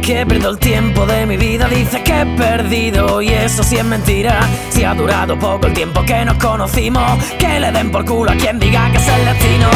que pierdo el tiempo de mi vida. Dice que he perdido y eso sí es mentira. Si ha durado poco el tiempo que nos conocimos, que le den por culo a quien diga que es el destino.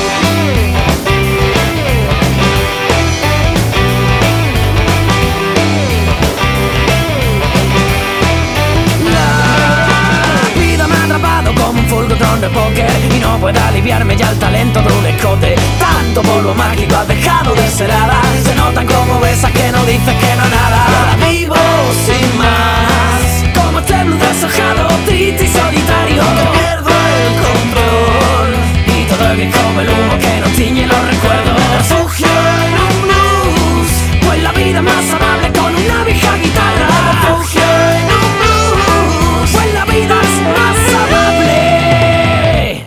La vida me ha atrapado como un fulgurón de póker y no puede aliviarme ya el talento de un escote. Tanto polvo mágico has dejado de ser hada. Se notan como besas que no dices que no nada. Ahora vivo sin más, como este blues deshojado, triste y solitario, que pierdo el control y todo es como el humo que nos tiñe los recuerdos. Me refugio en un blues, pues la vida es más amable con una vieja guitarra. Me refugio en un blues, pues la vida es más amable.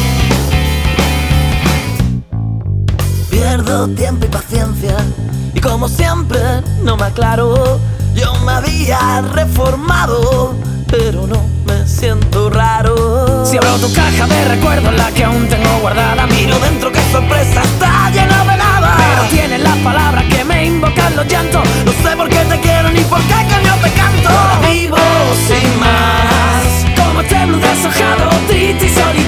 Pierdo tiempo y paciencia y como siempre no me aclaro. Yo me había reformado, pero no me siento raro. Si abro tu caja de recuerdos, la que aún tengo guardada, miro dentro, qué sorpresa, está llena de nada. pero tienes las palabras que me invocan los llantos. No sé por qué te quiero ni por qué coño te canto. Vivo sin más, como este blues deshojado, triste y solitario.